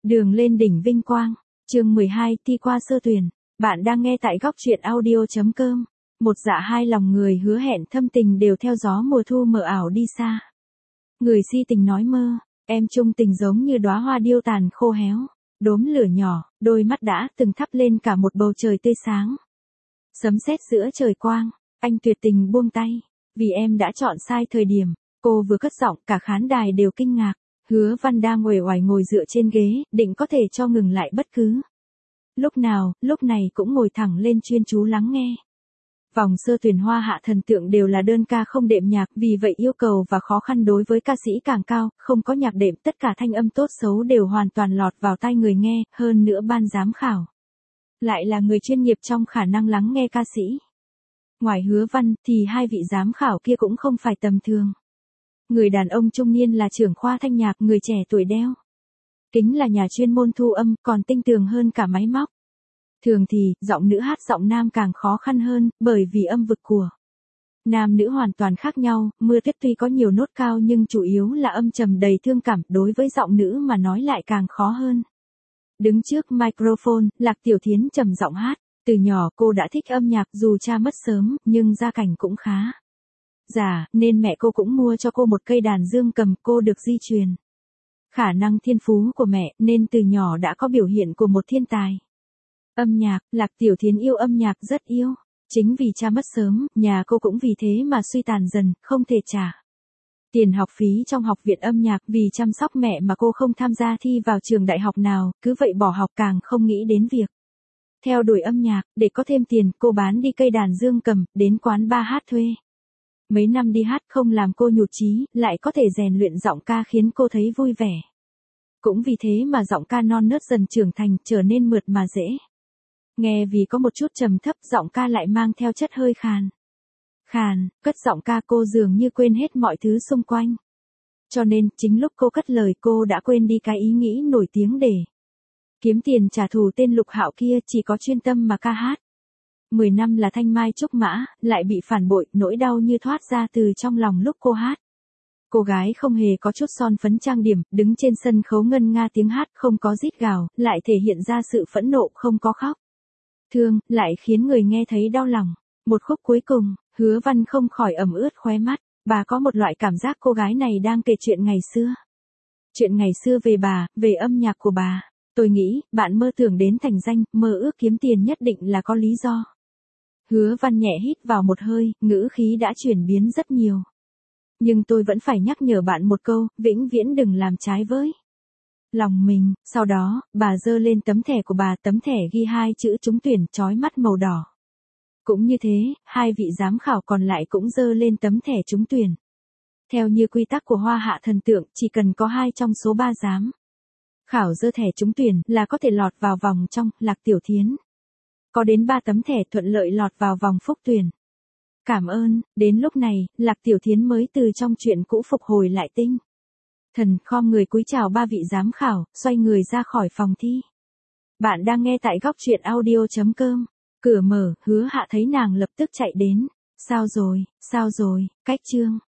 Đường lên đỉnh vinh quang. Chương 12, thi qua sơ tuyển. Bạn đang nghe tại góc truyện audio.com. Một dạ hai lòng người hứa hẹn thâm tình đều theo gió mùa thu mờ ảo đi xa. Người si tình nói mơ, em chung tình giống như đóa hoa điêu tàn khô héo. Đốm lửa nhỏ, đôi mắt đã từng thắp lên cả một bầu trời tươi sáng. Sấm sét giữa trời quang, anh tuyệt tình buông tay. Vì em đã chọn sai thời điểm. Cô vừa cất giọng, cả khán đài đều kinh ngạc. Hứa Văn đang uể oải ngồi dựa trên ghế, định có thể cho ngừng lại bất cứ lúc nào, lúc này cũng ngồi thẳng lên chuyên chú lắng nghe. Vòng sơ tuyển Hoa Hạ Thần Tượng đều là đơn ca không đệm nhạc, vì vậy yêu cầu và khó khăn đối với ca sĩ càng cao, không có nhạc đệm, tất cả thanh âm tốt xấu đều hoàn toàn lọt vào tai người nghe, hơn nữa ban giám khảo lại là người chuyên nghiệp trong khả năng lắng nghe ca sĩ. Ngoài Hứa Văn thì hai vị giám khảo kia cũng không phải tầm thường. Người đàn ông trung niên là trưởng khoa thanh nhạc, người trẻ tuổi đeo kính là nhà chuyên môn thu âm, còn tinh tường hơn cả máy móc. Thường thì, giọng nữ hát giọng nam càng khó khăn hơn, bởi vì âm vực của nam nữ hoàn toàn khác nhau. Mưa tuyết tuy có nhiều nốt cao nhưng chủ yếu là âm trầm đầy thương cảm, đối với giọng nữ mà nói lại càng khó hơn. Đứng trước microphone, Lạc Tiểu Thiến trầm giọng hát. Từ nhỏ cô đã thích âm nhạc, dù cha mất sớm, nhưng gia cảnh cũng khá già, nên mẹ cô cũng mua cho cô một cây đàn dương cầm, cô được di truyền khả năng thiên phú của mẹ, nên từ nhỏ đã có biểu hiện của một thiên tài. Âm nhạc, Lạc Tiểu Thiến yêu âm nhạc rất yêu. Chính vì cha mất sớm, nhà cô cũng vì thế mà suy tàn dần, không thể trả tiền học phí trong học viện âm nhạc, vì chăm sóc mẹ mà cô không tham gia thi vào trường đại học nào, cứ vậy bỏ học, càng không nghĩ đến việc theo đuổi âm nhạc. Để có thêm tiền, cô bán đi cây đàn dương cầm, đến quán bar hát thuê. Mấy năm đi hát không làm cô nhụt chí, lại có thể rèn luyện giọng ca khiến cô thấy vui vẻ. Cũng vì thế mà giọng ca non nớt dần trưởng thành, trở nên mượt mà dễ nghe, vì có một chút trầm thấp, giọng ca lại mang theo chất hơi khàn. Cất giọng ca cô dường như quên hết mọi thứ xung quanh. Cho nên, chính lúc cô cất lời cô đã quên đi cái ý nghĩ nổi tiếng để kiếm tiền trả thù tên Lục Hạo kia, chỉ có chuyên tâm mà ca hát. 10 năm là thanh mai trúc mã, lại bị phản bội, nỗi đau như thoát ra từ trong lòng lúc cô hát. Cô gái không hề có chút son phấn trang điểm, đứng trên sân khấu ngân nga tiếng hát, không có rít gào, lại thể hiện ra sự phẫn nộ, không có khóc thương, lại khiến người nghe thấy đau lòng. Một khúc cuối cùng, Hứa Văn không khỏi ẩm ướt khóe mắt, bà có một loại cảm giác cô gái này đang kể chuyện ngày xưa. Chuyện ngày xưa về bà, về âm nhạc của bà. Tôi nghĩ, bạn mơ tưởng đến thành danh, mơ ước kiếm tiền nhất định là có lý do. Hứa Văn nhẹ hít vào một hơi, ngữ khí đã chuyển biến rất nhiều. Nhưng tôi vẫn phải nhắc nhở bạn một câu, vĩnh viễn đừng làm trái với lòng mình. Sau đó, bà giơ lên tấm thẻ của bà, tấm thẻ ghi hai chữ trúng tuyển chói mắt màu đỏ. Cũng như thế, hai vị giám khảo còn lại cũng giơ lên tấm thẻ trúng tuyển. Theo như quy tắc của Hoa Hạ Thần Tượng, chỉ cần có 2 trong số 3 giám khảo giơ thẻ trúng tuyển là có thể lọt vào vòng trong. Lạc Tiểu Thiến có đến 3 tấm thẻ thuận lợi lọt vào vòng phúc tuyển. Cảm ơn. Đến lúc này, Lạc Tiểu Thiến mới từ trong chuyện cũ phục hồi lại tinh thần, khom người cúi chào 3 vị giám khảo, xoay người ra khỏi phòng thi. Bạn đang nghe tại góc truyện audio.com. Cửa mở, Hứa Hạ thấy nàng lập tức chạy đến. Sao rồi, cách chương.